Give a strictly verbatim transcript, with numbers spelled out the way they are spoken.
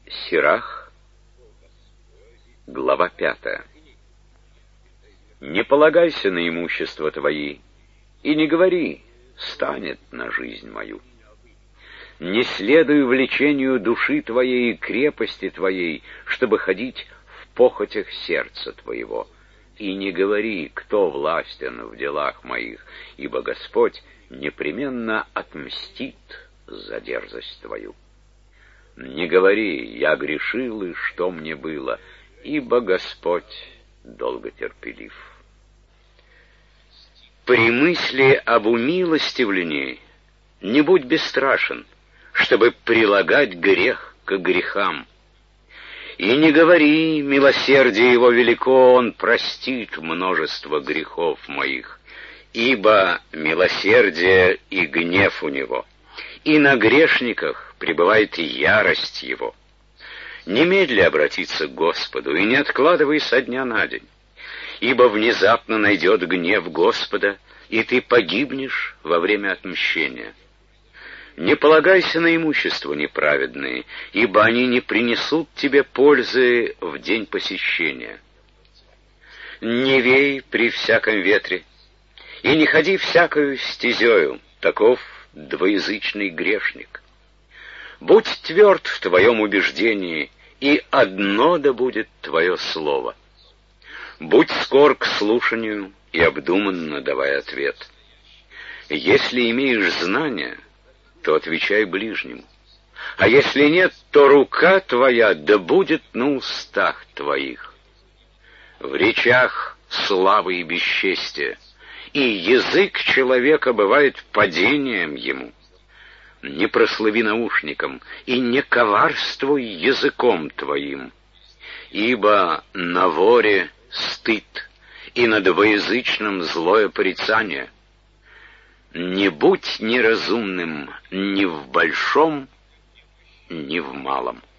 Сирах, глава пятая. Не полагайся на имущество твои, и не говори: станет на жизнь мою. Не следуй влечению души твоей и крепости твоей, чтобы ходить в похотях сердца твоего. И не говори: кто властен в делах моих, ибо Господь непременно отмстит за дерзость твою. Не говори: я грешил, и что мне было, ибо Господь долготерпелив. При мысли об умилостивлении не будь бесстрашен, чтобы прилагать грех к грехам. И не говори: милосердие его велико, он простит множество грехов моих, ибо милосердие и гнев у него, и на грешниках пребывает ярость его. Немедли обратиться к Господу, и не откладывай со дня на день, ибо внезапно найдет гнев Господа, и ты погибнешь во время отмщения. Не полагайся на имущество неправедные, ибо они не принесут тебе пользы в день посещения. Не вей при всяком ветре, и не ходи всякою стезею, таков двоязычный грешник. Будь тверд в твоем убеждении, и одно да будет твое слово. Будь скор к слушанию и обдуманно давай ответ. Если имеешь знания, то отвечай ближнему, а если нет, то рука твоя да будет на устах твоих. В речах славы и бесчестия, и язык человека бывает падением ему. Не прослави наушником, и не коварствуй языком твоим, ибо на воре стыд, и на двоязычном злое порицание. Не будь неразумным ни в большом, ни в малом.